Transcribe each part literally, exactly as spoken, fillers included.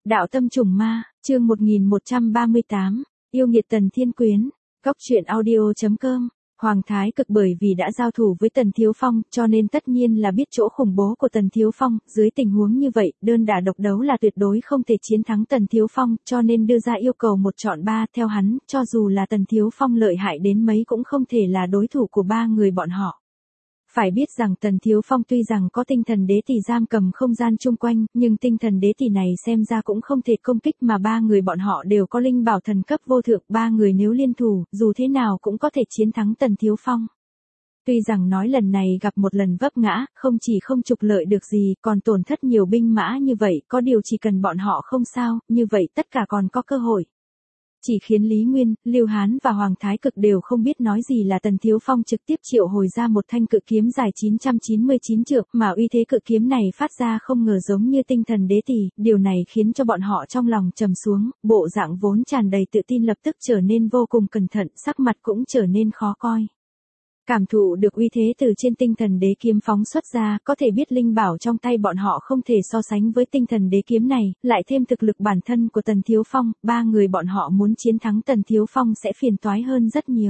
Đạo tâm trùng ma, chương một nghìn một trăm ba mươi tám, yêu nghiệt Tần Thiên Quyến, góc truyện audio.com. Hoàng Thái Cực bởi vì đã giao thủ với Tần Thiếu Phong, cho nên tất nhiên là biết chỗ khủng bố của Tần Thiếu Phong, dưới tình huống như vậy, đơn đả độc đấu là tuyệt đối không thể chiến thắng Tần Thiếu Phong, cho nên đưa ra yêu cầu một chọn ba, theo hắn, cho dù là Tần Thiếu Phong lợi hại đến mấy cũng không thể là đối thủ của ba người bọn họ. Phải biết rằng Tần Thiếu Phong tuy rằng có tinh thần đế tỷ giam cầm không gian chung quanh, nhưng tinh thần đế tỷ này xem ra cũng không thể công kích mà ba người bọn họ đều có linh bảo thần cấp vô thượng, ba người nếu liên thủ, dù thế nào cũng có thể chiến thắng Tần Thiếu Phong. Tuy rằng nói lần này gặp một lần vấp ngã, không chỉ không trục lợi được gì, còn tổn thất nhiều binh mã như vậy, có điều chỉ cần bọn họ không sao, như vậy tất cả còn có cơ hội. Chỉ khiến Lý Nguyên, Lưu Hán và Hoàng Thái Cực đều không biết nói gì là Tần Thiếu Phong trực tiếp triệu hồi ra một thanh cự kiếm dài chín trăm chín mươi chín trượng, mà uy thế cự kiếm này phát ra không ngờ giống như tinh thần đế tỷ, điều này khiến cho bọn họ trong lòng trầm xuống, bộ dạng vốn tràn đầy tự tin lập tức trở nên vô cùng cẩn thận, sắc mặt cũng trở nên khó coi. Cảm thụ được uy thế từ trên tinh thần đế kiếm phóng xuất ra, có thể biết linh bảo trong tay bọn họ không thể so sánh với tinh thần đế kiếm này, lại thêm thực lực bản thân của Tần Thiếu Phong, ba người bọn họ muốn chiến thắng Tần Thiếu Phong sẽ phiền toái hơn rất nhiều.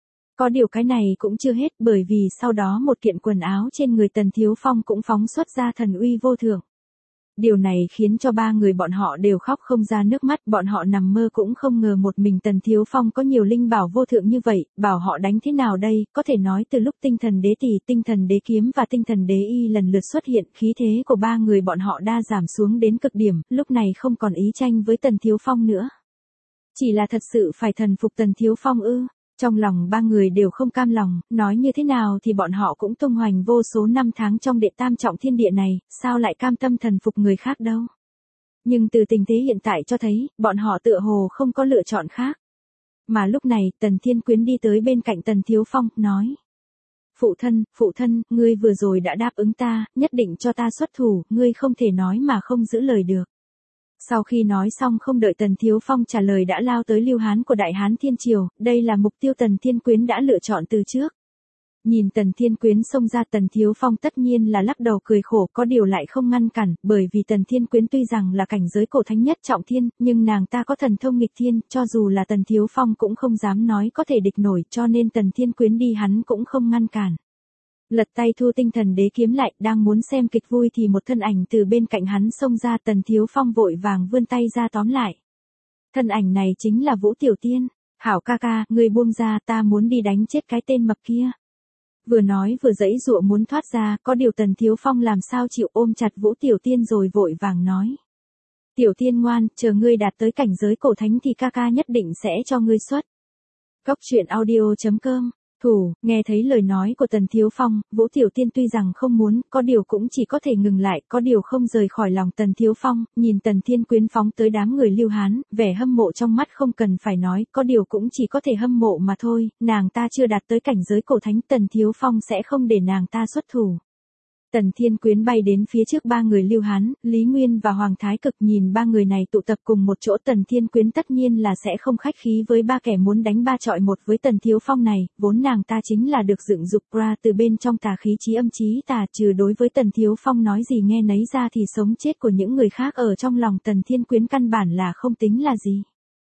Có điều cái này cũng chưa hết, bởi vì sau đó một kiện quần áo trên người Tần Thiếu Phong cũng phóng xuất ra thần uy vô thượng. Điều này khiến cho ba người bọn họ đều khóc không ra nước mắt, bọn họ nằm mơ cũng không ngờ một mình Tần Thiếu Phong có nhiều linh bảo vô thượng như vậy, bảo họ đánh thế nào đây, có thể nói từ lúc tinh thần đế tỷ, tinh thần đế kiếm và tinh thần đế y lần lượt xuất hiện, khí thế của ba người bọn họ đa giảm xuống đến cực điểm, lúc này không còn ý tranh với Tần Thiếu Phong nữa. Chỉ là thật sự phải thần phục Tần Thiếu Phong ư? Trong lòng ba người đều không cam lòng, nói như thế nào thì bọn họ cũng tung hoành vô số năm tháng trong đệ tam trọng thiên địa này, sao lại cam tâm thần phục người khác đâu. Nhưng từ tình thế hiện tại cho thấy, bọn họ tựa hồ không có lựa chọn khác. Mà lúc này, Tần Thiên Quyến đi tới bên cạnh Tần Thiếu Phong, nói. Phụ thân, phụ thân, ngươi vừa rồi đã đáp ứng ta, nhất định cho ta xuất thủ, ngươi không thể nói mà không giữ lời được. Sau khi nói xong không đợi Tần Thiếu Phong trả lời đã lao tới Lưu Hán của Đại Hán Thiên Triều, đây là mục tiêu Tần Thiên Quyến đã lựa chọn từ trước. Nhìn Tần Thiên Quyến xông ra, Tần Thiếu Phong tất nhiên là lắc đầu cười khổ, có điều lại không ngăn cản, bởi vì Tần Thiên Quyến tuy rằng là cảnh giới cổ thánh nhất trọng thiên, nhưng nàng ta có thần thông nghịch thiên, cho dù là Tần Thiếu Phong cũng không dám nói có thể địch nổi, cho nên Tần Thiên Quyến đi hắn cũng không ngăn cản. Lật tay thu tinh thần đế kiếm lại, đang muốn xem kịch vui thì một thân ảnh từ bên cạnh hắn xông ra, Tần Thiếu Phong vội vàng vươn tay ra tóm lại. Thân ảnh này chính là Vũ Tiểu Tiên. Hảo ca ca, ngươi buông ra, ta muốn đi đánh chết cái tên mập kia. Vừa nói vừa giãy giụa muốn thoát ra, có điều Tần Thiếu Phong làm sao chịu, ôm chặt Vũ Tiểu Tiên rồi vội vàng nói. Tiểu Tiên ngoan, chờ ngươi đạt tới cảnh giới cổ thánh thì ca ca nhất định sẽ cho ngươi xuất. Góc truyện audio.com. Thủ, nghe thấy lời nói của Tần Thiếu Phong, Vũ Tiểu Tiên tuy rằng không muốn, có điều cũng chỉ có thể ngừng lại, có điều không rời khỏi lòng Tần Thiếu Phong, nhìn Tần Thiên Quyến phóng tới đám người Lưu Hán, vẻ hâm mộ trong mắt không cần phải nói, có điều cũng chỉ có thể hâm mộ mà thôi, nàng ta chưa đạt tới cảnh giới cổ thánh, Tần Thiếu Phong sẽ không để nàng ta xuất thủ. Tần Thiên Quyến bay đến phía trước ba người Lưu Hán, Lý Nguyên và Hoàng Thái Cực, nhìn ba người này tụ tập cùng một chỗ, Tần Thiên Quyến tất nhiên là sẽ không khách khí với ba kẻ muốn đánh ba chọi một với Tần Thiếu Phong này, vốn nàng ta chính là được dựng dục ra từ bên trong tà khí chí âm chí tà, trừ đối với Tần Thiếu Phong nói gì nghe nấy ra thì sống chết của những người khác ở trong lòng Tần Thiên Quyến căn bản là không tính là gì.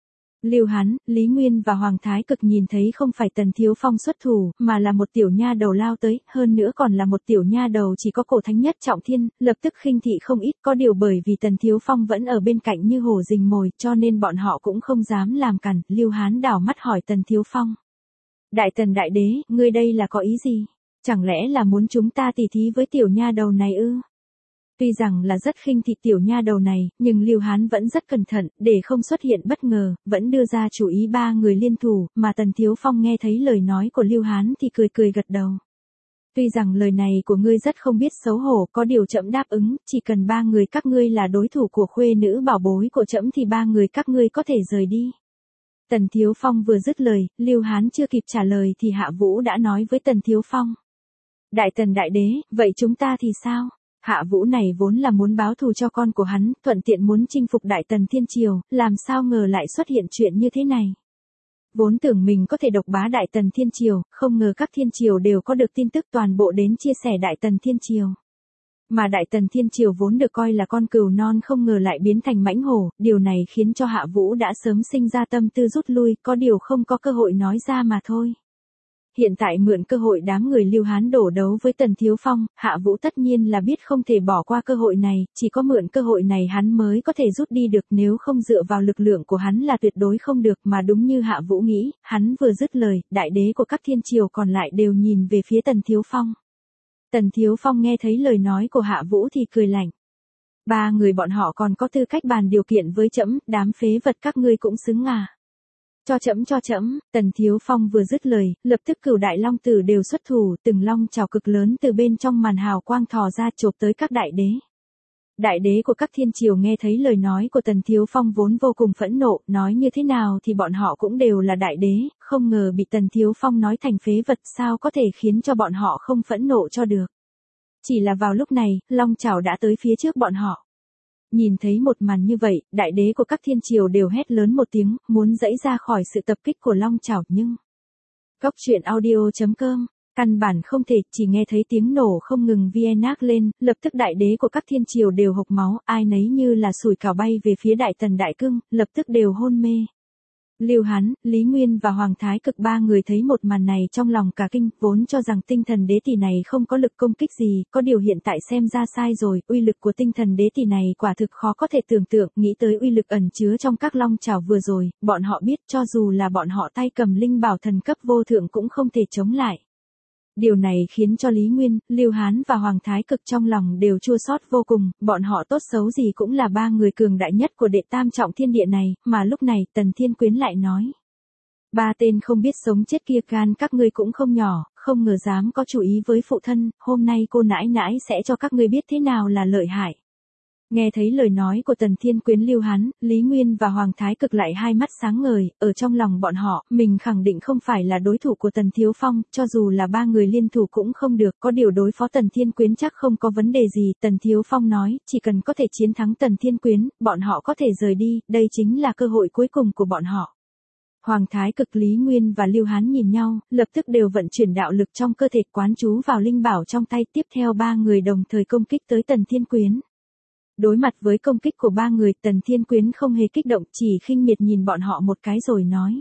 Lưu Hán, Lý Nguyên và Hoàng Thái Cực nhìn thấy không phải Tần Thiếu Phong xuất thủ, mà là một tiểu nha đầu lao tới, hơn nữa còn là một tiểu nha đầu chỉ có cổ thánh nhất trọng thiên, lập tức khinh thị không ít, có điều bởi vì Tần Thiếu Phong vẫn ở bên cạnh như hổ rình mồi, cho nên bọn họ cũng không dám làm cản. Lưu Hán đảo mắt hỏi Tần Thiếu Phong. Đại Tần Đại Đế, ngươi đây là có ý gì? Chẳng lẽ là muốn chúng ta tỉ thí với tiểu nha đầu này ư? Tuy rằng là rất khinh thị tiểu nha đầu này, nhưng Lưu Hán vẫn rất cẩn thận, để không xuất hiện bất ngờ, vẫn đưa ra chủ ý ba người liên thủ, mà Tần Thiếu Phong nghe thấy lời nói của Lưu Hán thì cười cười gật đầu. Tuy rằng lời này của ngươi rất không biết xấu hổ, có điều trẫm đáp ứng, chỉ cần ba người các ngươi là đối thủ của khuê nữ bảo bối của trẫm thì ba người các ngươi có thể rời đi. Tần Thiếu Phong vừa dứt lời, Lưu Hán chưa kịp trả lời thì Hạ Vũ đã nói với Tần Thiếu Phong. Đại Tần Đại Đế, vậy chúng ta thì sao? Hạ Vũ này vốn là muốn báo thù cho con của hắn, thuận tiện muốn chinh phục Đại Tần Thiên Triều, làm sao ngờ lại xuất hiện chuyện như thế này. Vốn tưởng mình có thể độc bá Đại Tần Thiên Triều, không ngờ các thiên triều đều có được tin tức toàn bộ đến chia sẻ Đại Tần Thiên Triều. Mà Đại Tần Thiên Triều vốn được coi là con cừu non không ngờ lại biến thành mãnh hổ, điều này khiến cho Hạ Vũ đã sớm sinh ra tâm tư rút lui, có điều không có cơ hội nói ra mà thôi. Hiện tại mượn cơ hội đám người Lưu Hán đổ đấu với Tần Thiếu Phong, Hạ Vũ tất nhiên là biết không thể bỏ qua cơ hội này, chỉ có mượn cơ hội này hắn mới có thể rút đi được, nếu không dựa vào lực lượng của hắn là tuyệt đối không được, mà đúng như Hạ Vũ nghĩ, hắn vừa dứt lời, đại đế của các thiên triều còn lại đều nhìn về phía Tần Thiếu Phong. Tần Thiếu Phong nghe thấy lời nói của Hạ Vũ thì cười lạnh. Ba người bọn họ còn có tư cách bàn điều kiện với trẫm, đám phế vật các ngươi cũng xứng à. Cho trẫm cho trẫm, Tần Thiếu Phong vừa dứt lời, lập tức cửu đại long tử đều xuất thủ, từng long chảo cực lớn từ bên trong màn hào quang thò ra chộp tới các đại đế. Đại đế của các thiên triều nghe thấy lời nói của Tần Thiếu Phong vốn vô cùng phẫn nộ, nói như thế nào thì bọn họ cũng đều là đại đế, không ngờ bị Tần Thiếu Phong nói thành phế vật, sao có thể khiến cho bọn họ không phẫn nộ cho được. Chỉ là vào lúc này, long chảo đã tới phía trước bọn họ. Nhìn thấy một màn như vậy, đại đế của các thiên triều đều hét lớn một tiếng, muốn giãy ra khỏi sự tập kích của long chảo nhưng... Góc truyện audio chấm com, căn bản không thể, chỉ nghe thấy tiếng nổ không ngừng vienác lên, lập tức đại đế của các thiên triều đều hộc máu, ai nấy như là sủi cảo bay về phía Đại Tần Đại Cưng, lập tức đều hôn mê. Lưu Hán, Lý Nguyên và Hoàng Thái Cực ba người thấy một màn này trong lòng cả kinh, vốn cho rằng tinh thần đế tỷ này không có lực công kích gì, có điều hiện tại xem ra sai rồi, uy lực của tinh thần đế tỷ này quả thực khó có thể tưởng tượng, nghĩ tới uy lực ẩn chứa trong các long chảo vừa rồi, bọn họ biết cho dù là bọn họ tay cầm linh bảo thần cấp vô thượng cũng không thể chống lại. Điều này khiến cho Lý Nguyên, Lưu Hán và Hoàng Thái Cực trong lòng đều chua xót vô cùng, bọn họ tốt xấu gì cũng là ba người cường đại nhất của đệ tam trọng thiên địa này, mà lúc này Tần Thiên Quyến lại nói. Ba tên không biết sống chết kia gan các ngươi cũng không nhỏ, không ngờ dám có chủ ý với phụ thân, hôm nay cô nãi nãi sẽ cho các ngươi biết thế nào là lợi hại. Nghe thấy lời nói của Tần Thiên Quyến, Lưu Hán, Lý Nguyên và Hoàng Thái Cực lại hai mắt sáng ngời, ở trong lòng bọn họ, mình khẳng định không phải là đối thủ của Tần Thiếu Phong, cho dù là ba người liên thủ cũng không được, có điều đối phó Tần Thiên Quyến chắc không có vấn đề gì, Tần Thiếu Phong nói, chỉ cần có thể chiến thắng Tần Thiên Quyến, bọn họ có thể rời đi, đây chính là cơ hội cuối cùng của bọn họ. Hoàng Thái Cực, Lý Nguyên và Lưu Hán nhìn nhau, lập tức đều vận chuyển đạo lực trong cơ thể, quán chú vào linh bảo trong tay, tiếp theo ba người đồng thời công kích tới Tần Thiên Quyến. Đối mặt với công kích của ba người, Tần Thiên Quyến không hề kích động, chỉ khinh miệt nhìn bọn họ một cái rồi nói.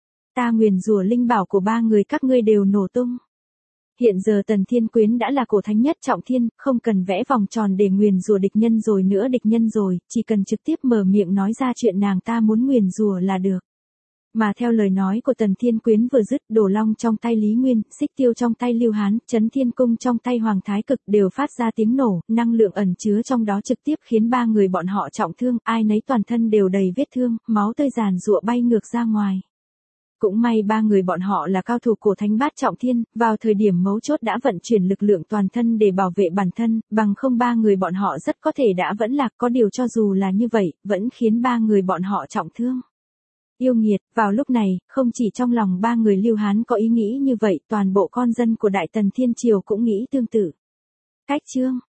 Ta nguyền rủa linh bảo của ba người các ngươi đều nổ tung. Hiện giờ Tần Thiên Quyến đã là cổ thánh nhất trọng thiên, không cần vẽ vòng tròn để nguyền rủa địch nhân rồi nữa, địch nhân rồi, chỉ cần trực tiếp mở miệng nói ra chuyện nàng ta muốn nguyền rủa là được. Mà theo lời nói của Tần Thiên Quyến vừa dứt, Đồ Long trong tay Lý Nguyên, Xích Tiêu trong tay Lưu Hán, Chấn Thiên Cung trong tay Hoàng Thái Cực đều phát ra tiếng nổ, năng lượng ẩn chứa trong đó trực tiếp khiến ba người bọn họ trọng thương, ai nấy toàn thân đều đầy vết thương, máu tươi giàn giụa bay ngược ra ngoài. Cũng may ba người bọn họ là cao thủ cổ thánh bát trọng thiên, vào thời điểm mấu chốt đã vận chuyển lực lượng toàn thân để bảo vệ bản thân, bằng không ba người bọn họ rất có thể đã vẫn lạc, có điều cho dù là như vậy, vẫn khiến ba người bọn họ trọng thương. Yêu nghiệt, vào lúc này, không chỉ trong lòng ba người Lưu Hán có ý nghĩ như vậy, toàn bộ con dân của Đại Tần Thiên Triều cũng nghĩ tương tự. Cách chương